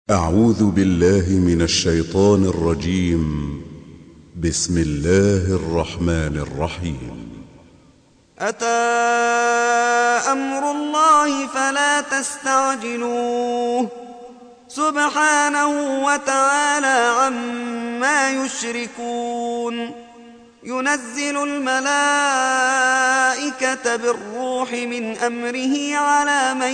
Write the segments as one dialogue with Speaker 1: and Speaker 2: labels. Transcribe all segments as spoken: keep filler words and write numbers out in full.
Speaker 1: أعوذ بالله من الشيطان الرجيم. بسم الله الرحمن الرحيم.
Speaker 2: أتى أمر الله فلا تستعجلوه سبحانه وتعالى عما يشركون. ينزل الملائكة بالروح من أمره على من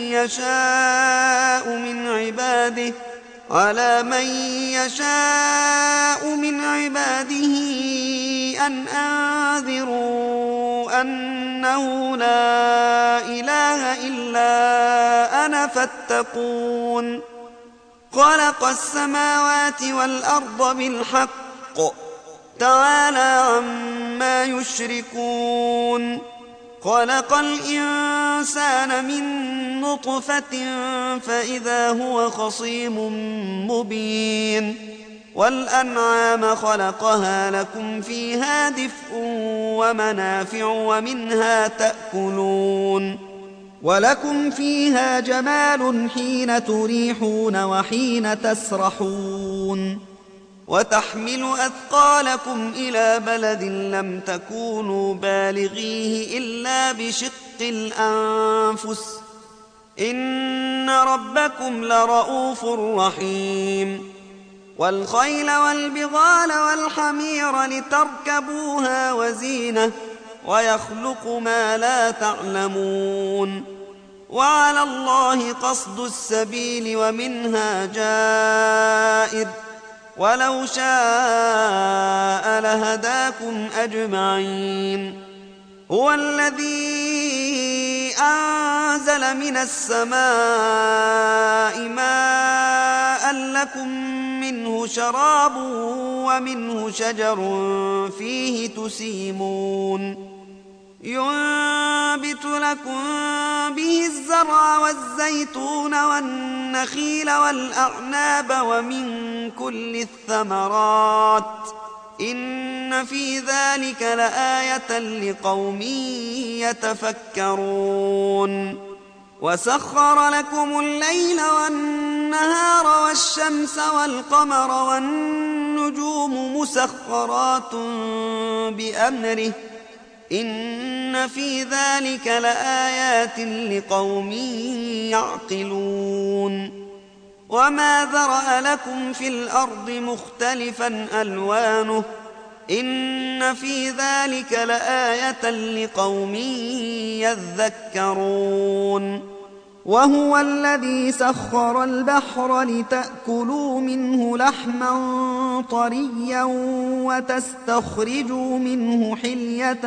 Speaker 2: يشاء من عباده على من يشاء من عباده أن أنذروا أنه لا إله إلا أنا فاتقون. خلق السماوات والأرض بالحق تعالى عما يشركون. خلق الإنسان من نطفة فإذا هو خصيم مبين. والأنعام خلقها لكم فيها دفء ومنافع ومنها تأكلون. ولكم فيها جمال حين تريحون وحين تسرحون. وتحمل أثقالكم إلى بلد لم تكونوا بالغيه إلا بشق الأنفس إن ربكم لرؤوف رحيم. والخيل والبغال والحمير لتركبوها وزينة ويخلق ما لا تعلمون. وعلى الله قصد السبيل ومنها جائر ولو شاء لهداكم أجمعين. هو الذي أنزل من السماء ماء لكم منه شراب ومنه شجر فيه تسيمون. ينبت لكم به الزرع والزيتون والنخيل والأعناب ومن كل الثمرات إن في ذلك لآية لقوم يتفكرون. وسخر لكم الليل والنهار والشمس والقمر والنجوم مسخرات بأمره إن في ذلك لآيات لقوم يعقلون. وما ذرأ لكم في الأرض مختلفا ألوانه إن في ذلك لآية لقوم يذكرون. وهو الذي سخر البحر لتأكلوا منه لحما طريا وتستخرجوا منه حلية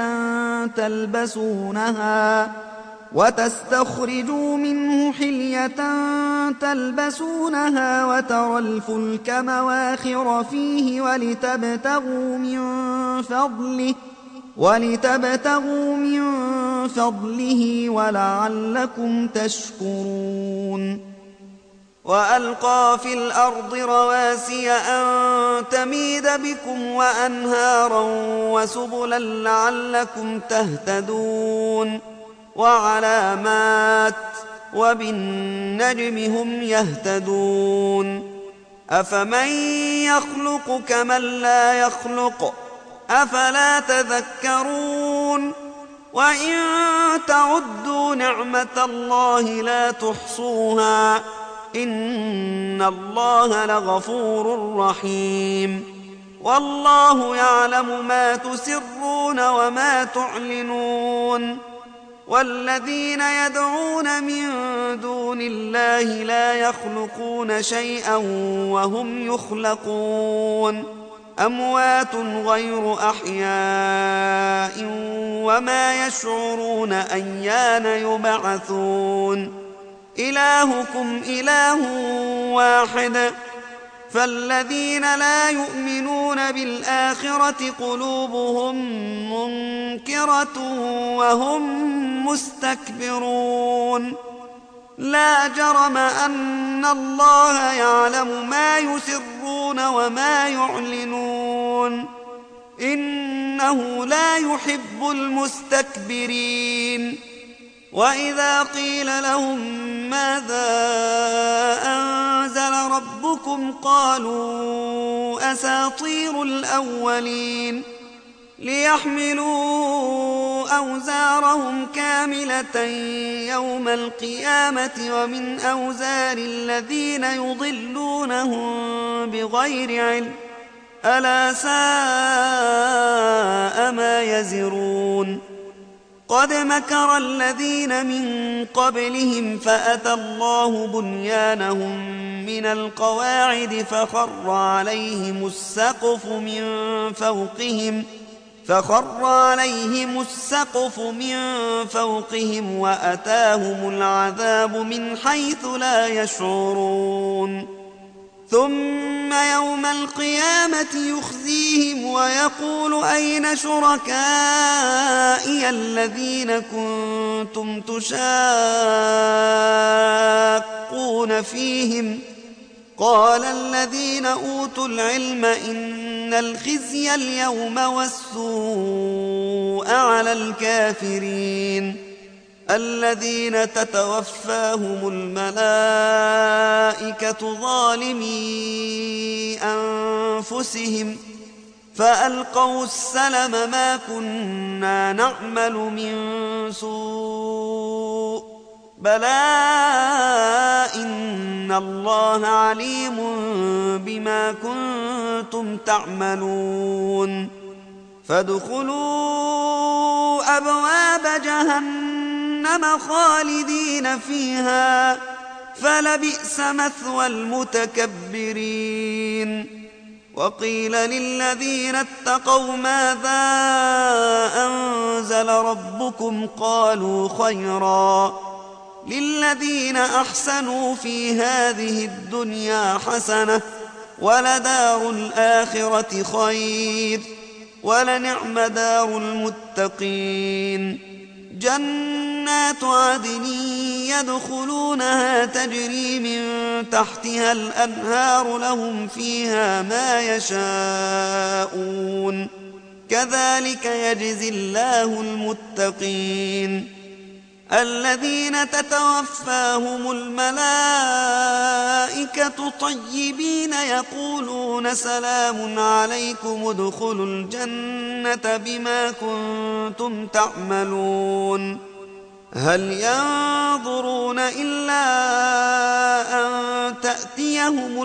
Speaker 2: تلبسونها وتستخرجوا منه حلية تلبسونها وترى الفلك مواخر فيه ولتبتغوا من فضله ولتبتغوا من فضله ولعلكم تشكرون. وألقى في الأرض رواسي أن تميد بكم وأنهارا وسبلا لعلكم تهتدون. وعلامات وبالنجم هم يهتدون. أفمن يخلق كمن لا يخلق أفلا تذكرون. وإن تعدوا نعمة الله لا تحصوها إن الله لغفور رحيم. والله يعلم ما تسرون وما تعلنون. والذين يدعون من دون الله لا يخلقون شيئا وهم يخلقون. أموات غير أحياء وما يشعرون أيان يبعثون. إلهكم إله واحد فالذين لا يؤمنون بالآخرة قلوبهم منكرة وهم مستكبرون. لا جرم أن الله يعلم ما يسرون وما يعلنون إنه لا يحب المستكبرين. وإذا قيل لهم ماذا أنزل ربكم قالوا أساطير الأولين ليحملوا أوزارهم كاملة يوم القيامة ومن أوزار الذين يضلونهم بغير علم ألا ساء ما يزرون قد مكر الذين من قبلهم فأتى الله بنيانهم من القواعد فخر عليهم السقف من فوقهم فخر عليهم السقف من فوقهم وأتاهم العذاب من حيث لا يشعرون ثم يوم القيامة يخزيهم ويقول أين شركائي الذين كنتم تشاقون فيهم قال الذين أوتوا العلم إن الخزي اليوم والسوء على الكافرين الذين تتوفاهم الملائكة ظالمي أنفسهم فألقوا السلم ما كنا نعمل من سوء بلى إن الله عليم بما كنتم تعملون فادخلوا أبواب جهنم خالدين فيها فلبئس مثوى المتكبرين وقيل للذين اتقوا ماذا أنزل ربكم قالوا خيرا للذين أحسنوا في هذه الدنيا حسنة ولدار الآخرة خير ولنعم دار المتقين جنات عدن يدخلونها تجري من تحتها الأنهار لهم فيها ما يشاءون كذلك يجزي الله المتقين الذين تتوفاهم الملائكة طيبين يقولون سلام عليكم ادخلوا الجنة بما كنتم تعملون هل ينظرون إلا أن تأتيهم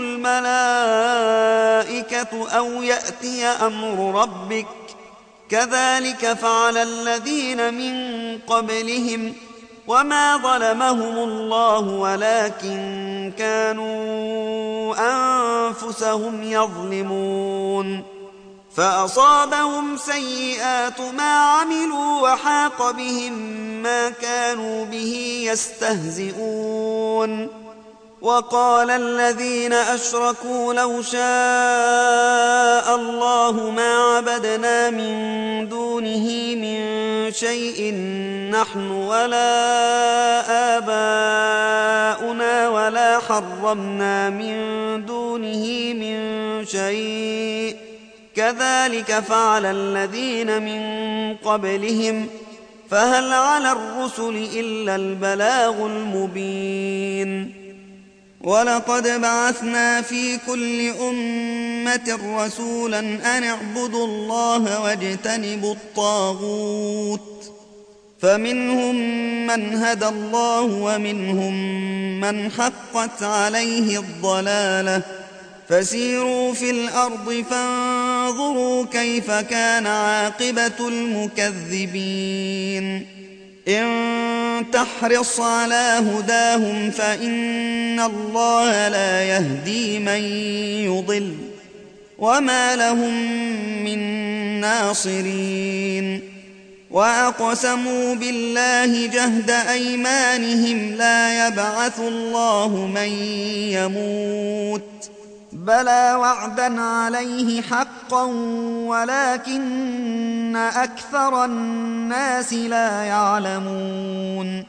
Speaker 2: الملائكة أو يأتي أمر ربك كذلك فعل الذين من قبلهم وما ظلمهم الله ولكن كانوا أنفسهم يظلمون فأصابهم سيئات ما عملوا وحاق بهم ما كانوا به يستهزئون وقال الذين أشركوا لو شاء الله ما عبدنا من دونه من شيء نحن ولا آباؤنا ولا حرمنا من دونه من شيء كذلك فعل الذين من قبلهم فهل على الرسل إلا البلاغ المبين ولقد بعثنا في كل أمة رسولا أن اعبدوا الله واجتنبوا الطاغوت فمنهم من هدى الله ومنهم من حقت عليه الضلالة فسيروا في الأرض فانظروا كيف كان عاقبة المكذبين إن تحرص على هداهم فإن الله لا يهدي من يضل وما لهم من ناصرين وأقسموا بالله جهد أيمانهم لا يبعث الله من يموت بلى وعدا عليه حقا ولكن أكثر الناس لا يعلمون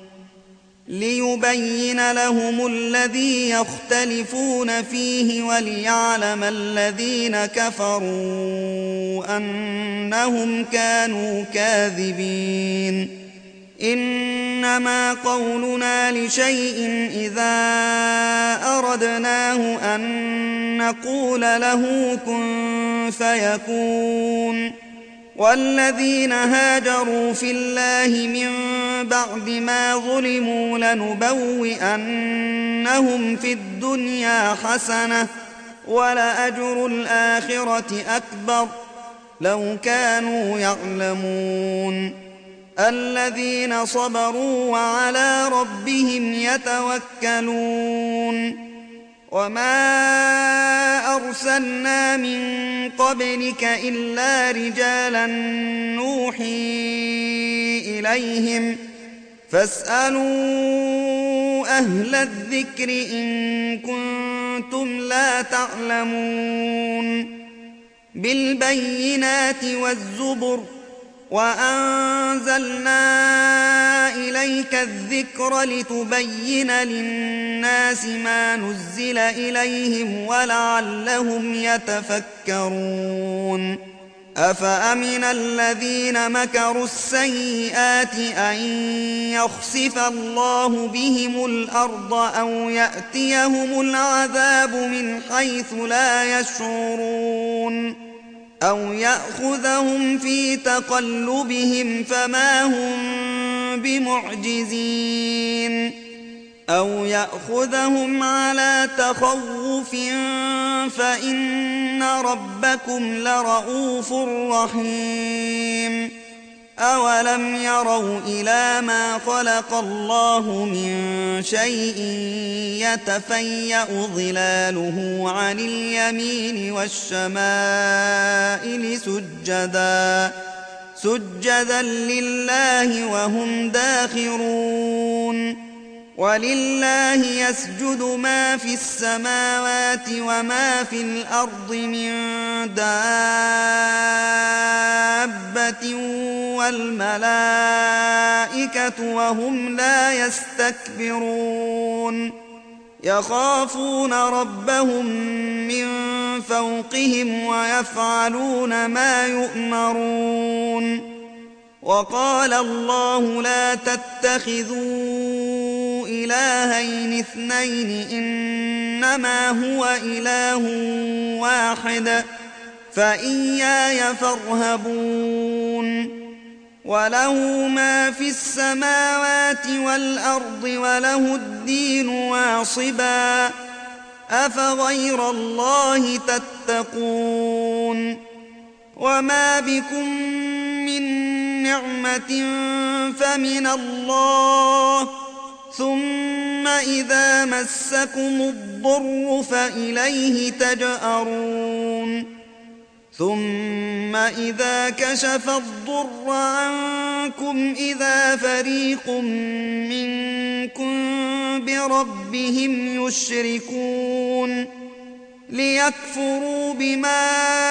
Speaker 2: ليبين لهم الذي يختلفون فيه وليعلم الذين كفروا أنهم كانوا كاذبين إنما قولنا لشيء إذا أردناه أن نقول له كن فيكون. والذين هاجروا في الله من بعد ما ظلموا لنبوئنهم في الدنيا حسنة ولأجر الآخرة أكبر لو كانوا يعلمون. الذين صبروا وعلى ربهم يتوكلون. وما أرسلنا من قبلك إلا رجالا نوحي إليهم فاسألوا أهل الذكر إن كنتم لا تعلمون. بالبينات والزبر وأنزلنا إليك الذكر لتبين للناس ما نزل إليهم ولعلهم يتفكرون. أفأمن الذين مكروا السيئات أن يخسف الله بهم الأرض أو يأتيهم العذاب من حيث لا يشعرون أو يأخذهم في تقلبهم فما هم بمعجزين أو يأخذهم على تخوف فإن ربكم لرؤوف رحيم. أولم يروا إلى ما خلق الله من شيء يتفيأ ظلاله عن اليمين والشمائل سجدا سجدا لله وهم داخرون. ولله يسجد ما في السماوات وما في الأرض من دابة والملائكة وهم لا يستكبرون يخافون ربهم من فوقهم ويفعلون ما يؤمرون. وقال الله لا تتخذوا إلهين اثنين إنما هو إله واحد فإياي فارهبون. وله ما في السماوات والأرض وله الدين واصبا أفغير الله تتقون. وما بكم من نعمة فمن الله ثم إذا مسكم الضر فإليه تجأرون. ثم إذا كشف الضر عنكم إذا فريق منكم بربهم يشركون ليكفروا بما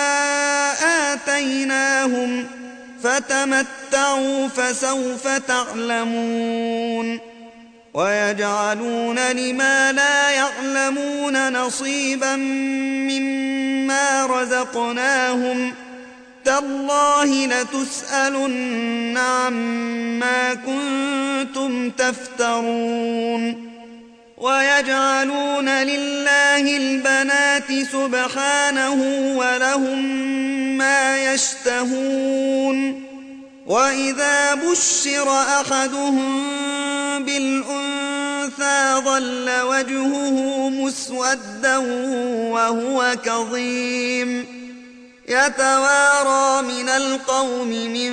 Speaker 2: آتيناهم فتمتعوا فسوف تعلمون. ويجعلون لما لا يعلمون نصيبا مما رزقناهم تالله لتسألن عما كنتم تفترون. ويجعلون لله البنات سبحانه ولهم ما يشتهون. وإذا بشر أحدهم بالأنثى ظل وجهه مسودا وهو كظيم يتوارى من القوم من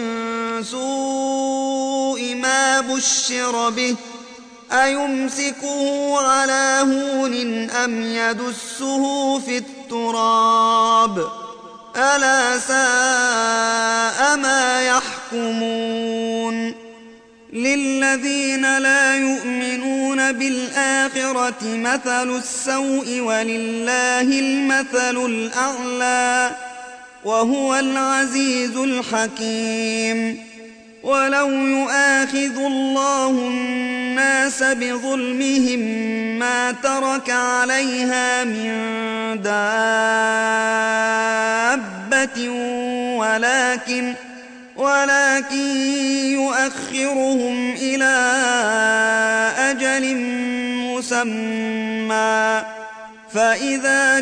Speaker 2: سوء ما بشر به أيمسكه على هون أم يدسه في التراب ألا ساء ما يحكمون. للذين لا يؤمنون بالآخرة مثل السوء ولله المثل الأعلى وهو العزيز الحكيم. ولو يؤاخذ الله الناس بظلمهم ما ترك عليها من دابة ولكن ولكن يؤخرهم إلى أجل مسمى فإذا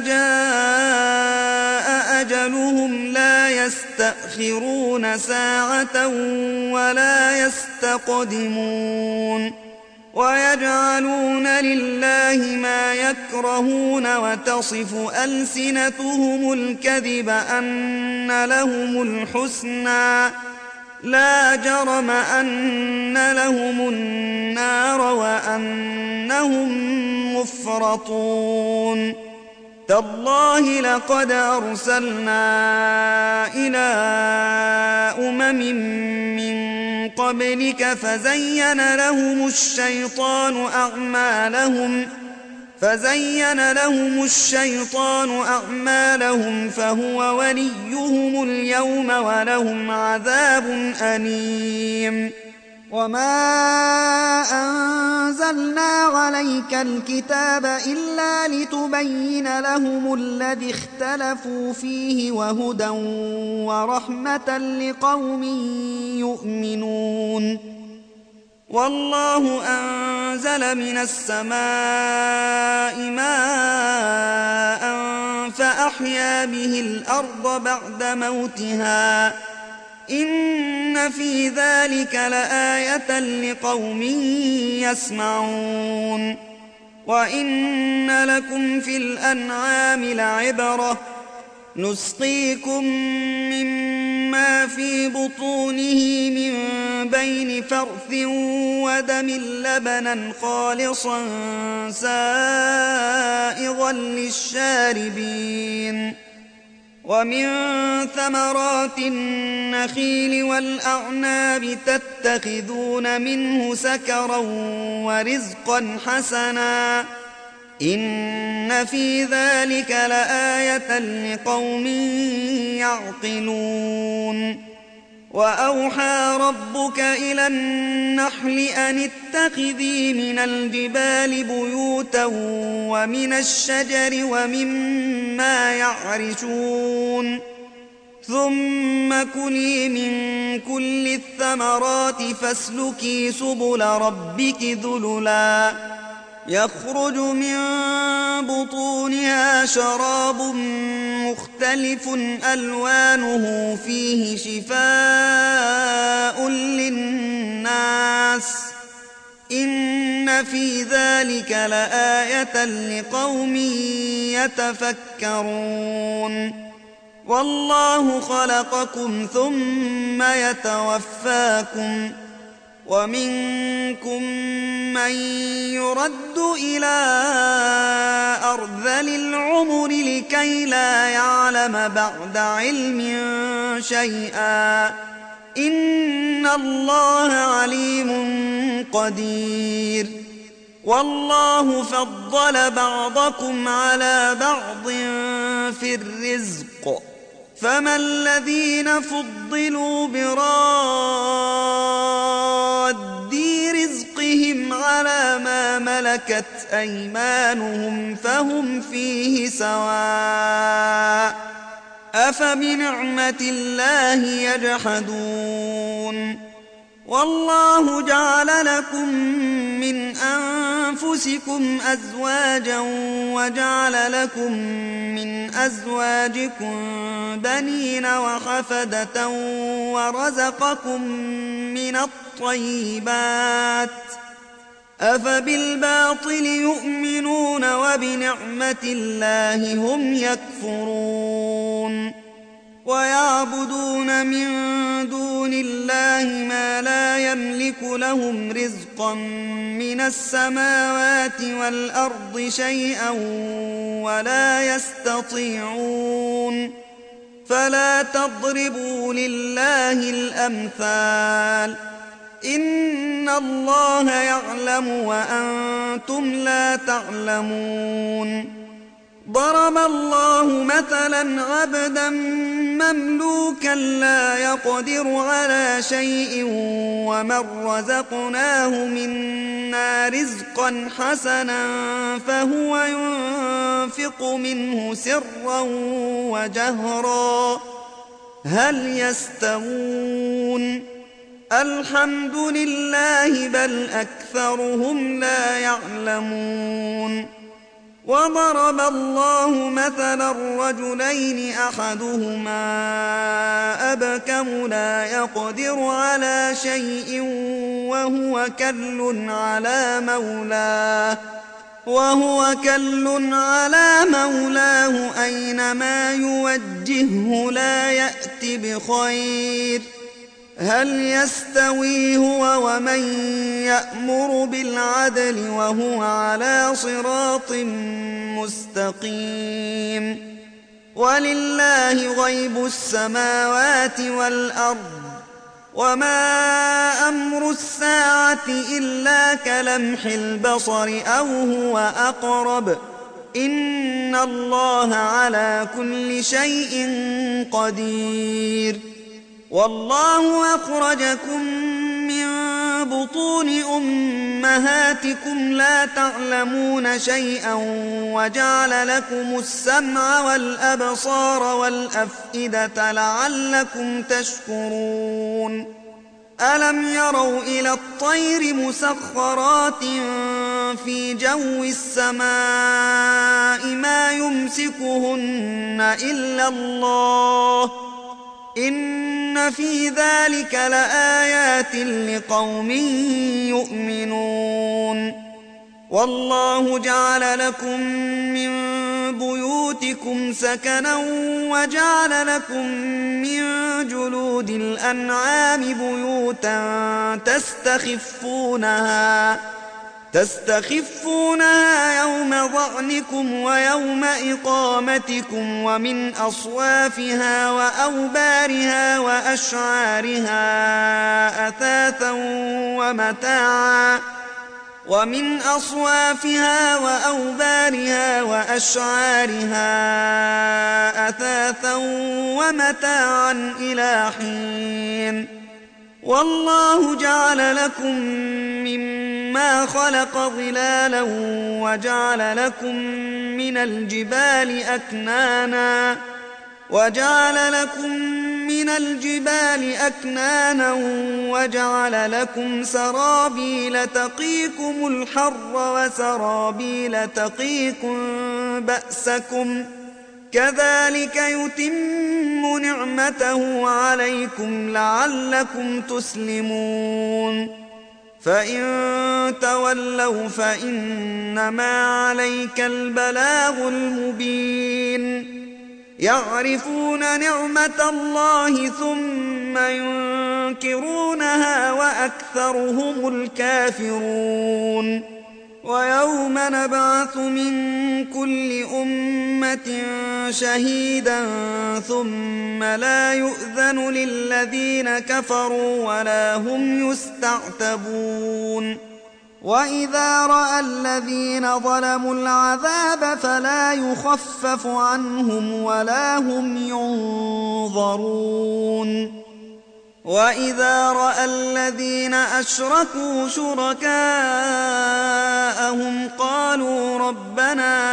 Speaker 2: جاء أجلهم لا يستأخرون ساعة ولا يستقدمون ويجعلون لله ما يكرهون وتصف ألسنتهم الكذب أن لهم الحسنى لا جرم أن لهم النار وأنهم مفرطون تالله لقد أرسلنا إلى أمم من قبلك فزين لهم الشيطان أعمالهم فزين لهم الشيطان أعمالهم فهو وليهم اليوم ولهم عذاب أليم وما أنزلنا عليك الكتاب إلا لتبين لهم الذي اختلفوا فيه وهدى ورحمة لقوم يؤمنون والله أنزل من السماء ماء فأحيا به الأرض بعد موتها إن في ذلك لآية لقوم يسمعون وإن لكم في الأنعام لعبرة نسقيكم مما في بطونه من بين فرث ودم لبنا خالصا سائغا للشاربين ومن ثمرات النخيل والأعناب تتخذون منه سكرا ورزقا حسنا إن في ذلك لآية لقوم يعقلون وأوحى ربك إلى النحل أن اتخذي من الجبال بيوتا ومن الشجر ومما يعرشون ثم كلي من كل الثمرات فاسلكي سبل ربك ذللا يخرج من بطونها شراب مختلف ألوانه فيه شفاء للناس إن في ذلك لآية لقوم يتفكرون والله خلقكم ثم يتوفاكم ومنكم من يرد إلى أرذل العمر لكي لا يعلم بعد علم شيئا إن الله عليم قدير والله فضل بعضكم على بعض في الرزق فما الذين فضلوا براد رزقهم على ما ملكت أيمانهم فهم فيه سواء أفبنعمة الله يجحدون والله جعل لكم من أنفسكم أزواجا وجعل لكم من أزواجكم بنين وحفدة ورزقكم من الطيبات أفبالباطل يؤمنون وبنعمة الله هم يكفرون ويعبدون من دون الله ما لا يملك لهم رزقا من السماوات والأرض شيئا ولا يستطيعون فلا تضربوا لله الأمثال إن الله يعلم وأنتم لا تعلمون ضرب الله مثلا عبدا مملوكا لا يقدر على شيء ومن رزقناه منا رزقا حسنا فهو ينفق منه سرا وجهرا هل يستوون الحمد لله بل أكثرهم لا يعلمون وضرب الله مثلا رجلين أحدهما أبكم لا يقدر على شيء وهو كل على مولاه وهو كل على مولاه أينما يوجهه لا يأت بخير هل يستوي هو ومن يأمر بالعدل وهو على صراط مستقيم ولله غيب السماوات والأرض وما أمر الساعة إلا كلمح البصر أو هو أقرب إن الله على كل شيء قدير والله أخرجكم من بطون أمهاتكم لا تعلمون شيئا وجعل لكم السمع والأبصار والأفئدة لعلكم تشكرون ألم يروا إلى الطير مسخرات في جو السماء ما يمسكهن إلا الله إن في ذلك لآيات لقوم يؤمنون والله جعل لكم من بيوتكم سكنا وجعل لكم من جلود الأنعام بيوتا تستخفونها تستخفونها يوم ظعنكم ويوم إقامتكم ومن أصوافها وأوبارها وأشعارها أثاثا ومتاعا ومن أصوافها وأوبارها وأشعارها أثاثا ومتاعا إلى حين والله جعل لكم مما خلق ظلالا وجعل لكم من الجبال أكنانا وجعل لكم من الجبال أكنانا وجعل لكم سرابيل تقيكم الحر وسرابيل تقيكم بأسكم كذلك يتم نعمته عليكم لعلكم تسلمون فإن تولوا فإنما عليك البلاغ المبين يعرفون نعمة الله ثم ينكرونها وأكثرهم الكافرون ويوم نبعث من كل أمة شهيدا ثم لا يؤذن للذين كفروا ولا هم يستعتبون وإذا رأى الذين ظلموا العذاب فلا يخفف عنهم ولا هم ينظرون وإذا رأى الذين أشركوا شركاءهم قالوا ربنا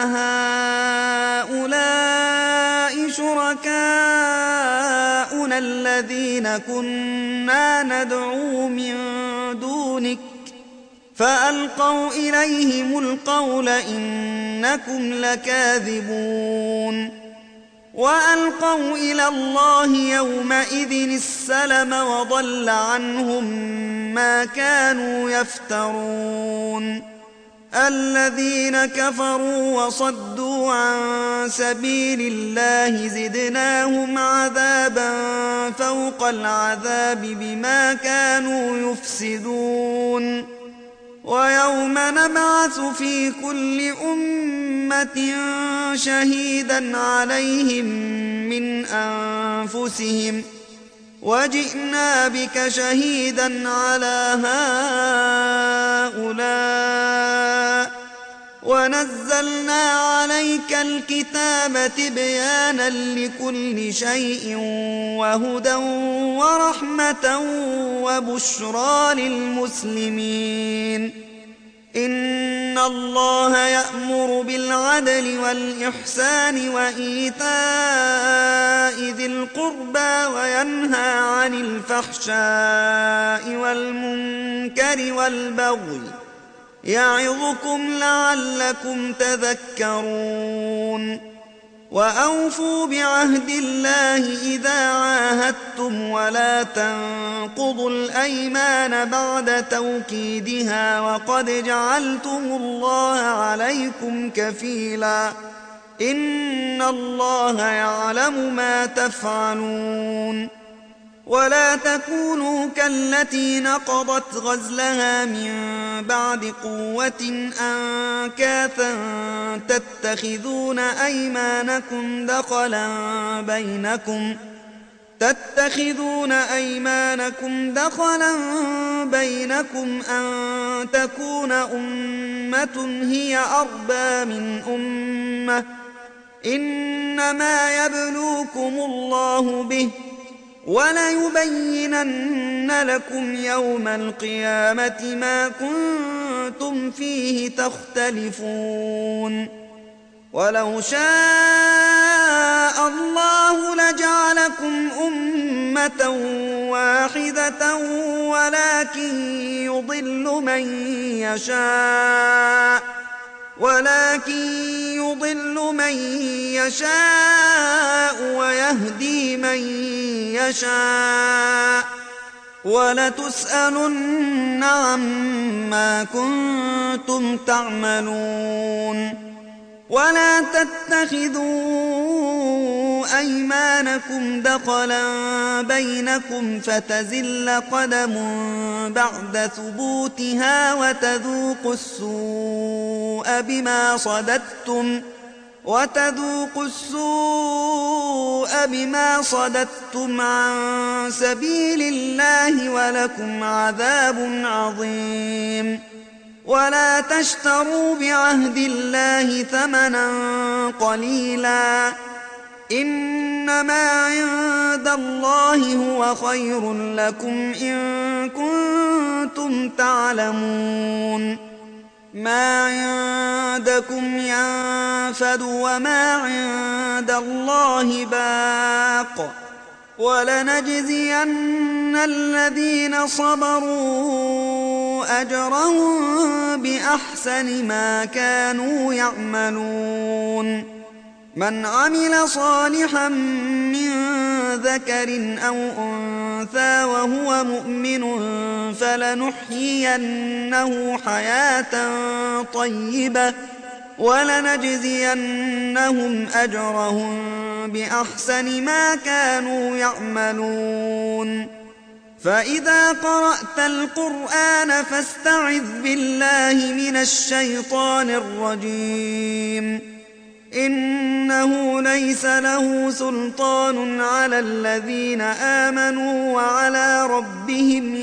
Speaker 2: هؤلاء شركاؤنا الذين كنا ندعو من دونك فألقوا إليهم القول إنكم لكاذبون وألقوا إلى الله يومئذ السلم وضل عنهم ما كانوا يفترون الذين كفروا وصدوا عن سبيل الله زدناهم عذابا فوق العذاب بما كانوا يفسدون ويوم نبعث في كل أمة شهيدا عليهم من أنفسهم وجئنا بك شهيدا على هؤلاء ونزلنا عليك الكتاب تبيانا لكل شيء وهدى ورحمة وبشرى للمسلمين إن الله يأمر بالعدل والإحسان وإيتاء ذي القربى وينهى عن الفحشاء والمنكر والبغي يعظكم لعلكم تذكرون وأوفوا بعهد الله إذا عاهدتم ولا تنقضوا الأيمان بعد توكيدها وقد جعلتم الله عليكم كفيلا إن الله يعلم ما تفعلون ولا تكونوا كالتي نقضت غزلها من بعد قوة أنكاثا تتخذون أيمانكم دخلا بينكم تتخذون أيمانكم دخلا بينكم أن تكون أمة هي أربى من أمة إنما يبلوكم الله به وليبينن لكم يوم القيامة ما كنتم فيه تختلفون ولو شاء الله لجعلكم أمة واحدة ولكن يضل من يشاء ولكن يضل من يشاء ويهدي من يشاء ولتسألن عما كنتم تعملون ولا تتخذوا أيمانكم دخلا بينكم فتزل قدم بعد ثبوتها وتذوقوا السوء بما صددتم وتذوقوا السوء بما صددتم عن سبيل الله ولكم عذاب عظيم ولا تشتروا بعهد الله ثمنا قليلا إنما عند الله هو خير لكم إن كنتم تعلمون ما عندكم ينفد وما عند الله باق ولنجزين الذين صبروا أجرهم بأحسن ما كانوا يعملون من عمل صالحا من ذكر أو أنثى وهو مؤمن فلنحيينه حياة طيبة ولنجزينهم أجرهم بأحسن ما كانوا يعملون فإذا قرأت القرآن فاستعذ بالله من الشيطان الرجيم إنه ليس له سلطان على الذين آمنوا وعلى ربهم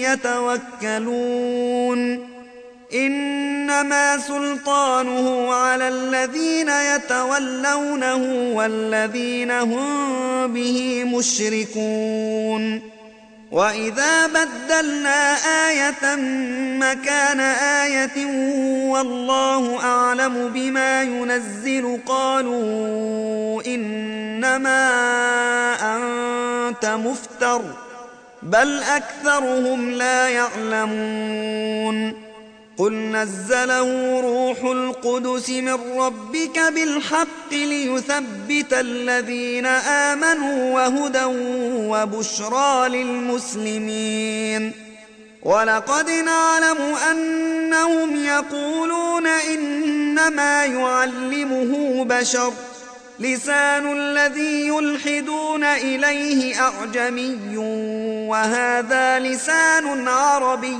Speaker 2: يتوكلون إنما سلطانه على الذين يتولونه والذين هم به مشركون وإذا بدلنا آية مكان آية والله أعلم بما ينزل قالوا إنما أنت مفتر بل أكثرهم لا يعلمون قل نزله روح القدس من ربك بالحق ليثبت الذين آمنوا وهدى وبشرى للمسلمين ولقد نعلم أنهم يقولون إنما يعلمه بشر لسان الذي يلحدون إليه أعجمي وهذا لسان عربي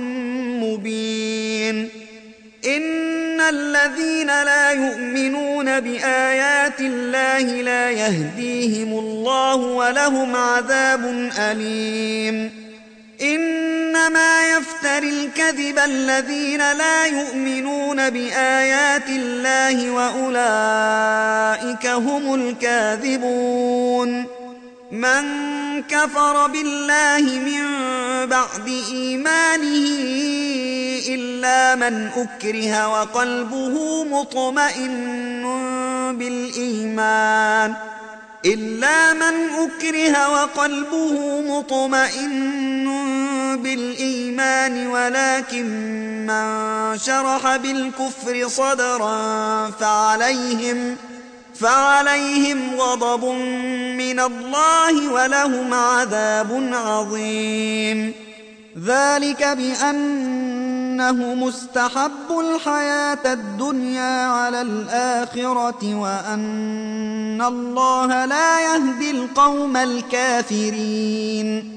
Speaker 2: مبين إن الذين لا يؤمنون بآيات الله لا يهديهم الله ولهم عذاب أليم إنما يفتري الكذب الذين لا يؤمنون بآيات الله وأولئك هم الكاذبون من كفر بالله من بعد إيمانه إلا من أكره وقلبه مطمئن بالإيمان إلا من أكره وقلبه مطمئن بالإيمان ولكن من شرح بالكفر صدرا فعليهم فعليهم غضب من الله ولهم عذاب عظيم. ذلك بأنه مستحب الحياة الدنيا على الآخرة وأن الله لا يهدي القوم الكافرين.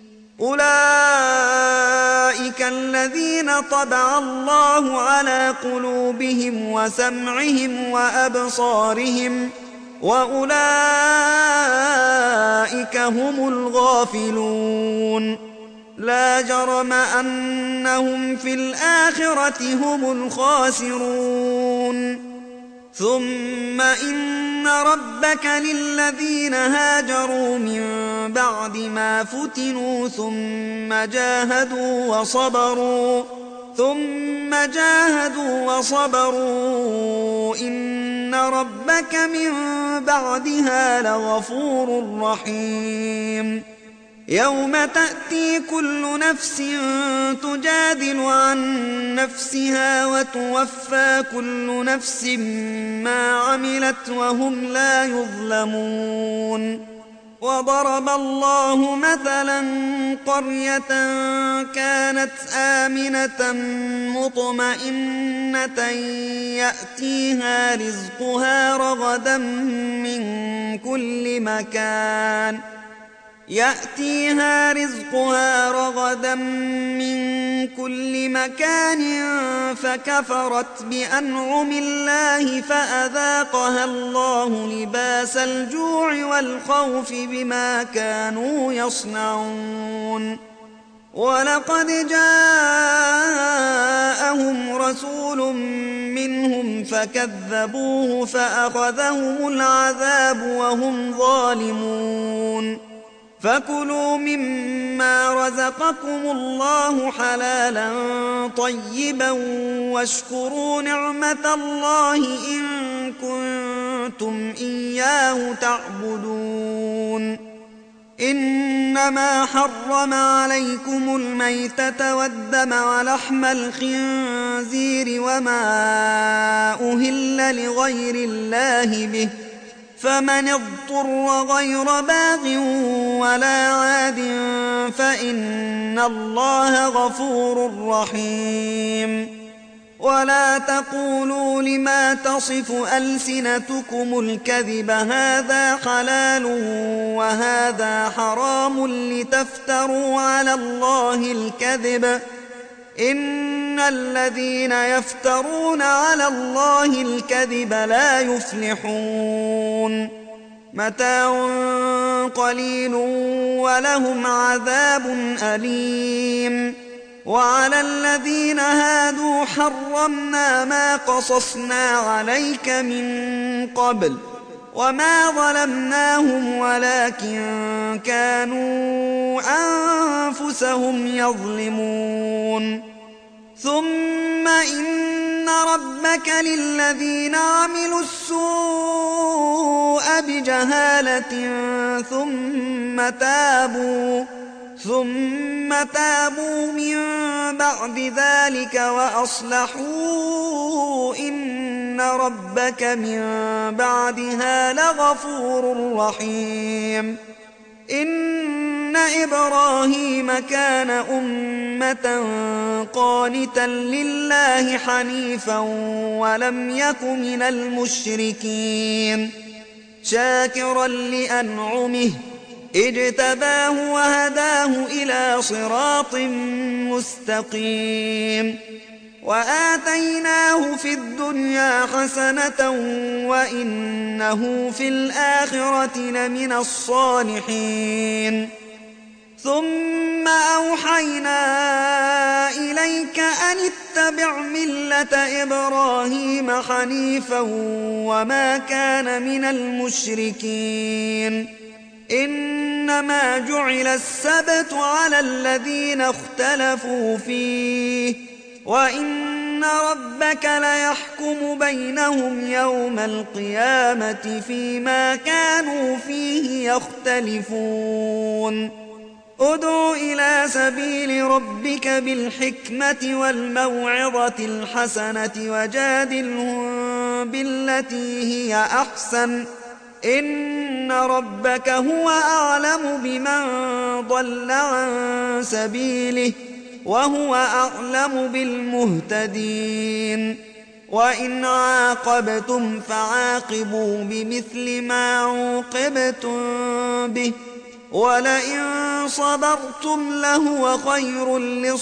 Speaker 2: أولئك الذين طبع الله على قلوبهم وسمعهم وأبصارهم وأولئك هم الغافلون. لا جرم أنهم في الآخرة هم الخاسرون. ثم إن ربك للذين هاجروا من بعد ما فتنوا ثم جاهدوا وصبروا ثم جاهدوا وصبروا إن ربك من بعدها لغفور رحيم. يوم تأتي كل نفس تجادل عن نفسها وتوفى كل نفس ما عملت وهم لا يظلمون. وضرب الله مثلا قرية كانت آمنة مطمئنة يأتيها رزقها رغدا من كل مكان يأتيها رزقها رغدا من كل مكان فكفرت بأنعم الله فأذاقها الله لباس الجوع والخوف بما كانوا يصنعون. ولقد جاءهم رسول منهم فكذبوه فأخذهم العذاب وهم ظالمون. فكلوا مما رزقكم الله حلالا طيبا واشكروا نعمة الله إن كنتم إياه تعبدون. إنما حرم عليكم الميتة والدم ولحم الخنزير وما أهل لغير الله به فمن اضطر غير باغ ولا عاد فإن الله غفور رحيم. ولا تقولوا لما تصف ألسنتكم الكذب هذا حلال وهذا حرام لتفتروا على الله الكذب إن الذين يفترون على الله الكذب لا يفلحون. متاع قليل ولهم عذاب أليم. وعلى الذين هادوا حرمنا ما قصصنا عليك من قبل وما ظلمناهم ولكن كانوا أنفسهم يظلمون. ثم إن ربك للذين عملوا السوء بجهالة ثم تابوا ثم تابوا من بعد ذلك وأصلحوا إن ربك من بعدها لغفور رحيم. إن إبراهيم كان أمة قانتا لله حنيفا ولم يك من المشركين شاكرا لأنعمه اجتباه وهداه إلى صراط مستقيم. وآتيناه في الدنيا حسنة وإنه في الآخرة لمن الصالحين. ثم أوحينا إليك أن اتبع ملة إبراهيم حنيفا وما كان من المشركين. إنما جعل السبت على الذين اختلفوا فيه وإن ربك ليحكم بينهم يوم القيامة فيما كانوا فيه يختلفون ادع إلى سبيل ربك بالحكمة والموعظة الحسنة وجادلهم بالتي هي أحسن إن ربك هو أعلم بمن ضل عن سبيله وهو أعلم بالمهتدين وإن عاقبتم فعاقبوا بمثل ما عوقبتم به ولئن صبرتم لهو خير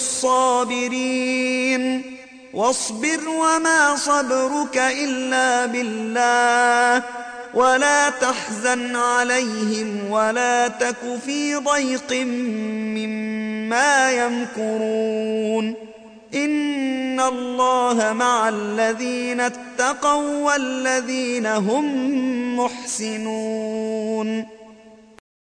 Speaker 2: للصابرين واصبر وما صبرك إلا بالله ولا تحزن عليهم ولا تك في ضيق مما يمكرون إن الله مع الذين اتقوا والذين هم محسنون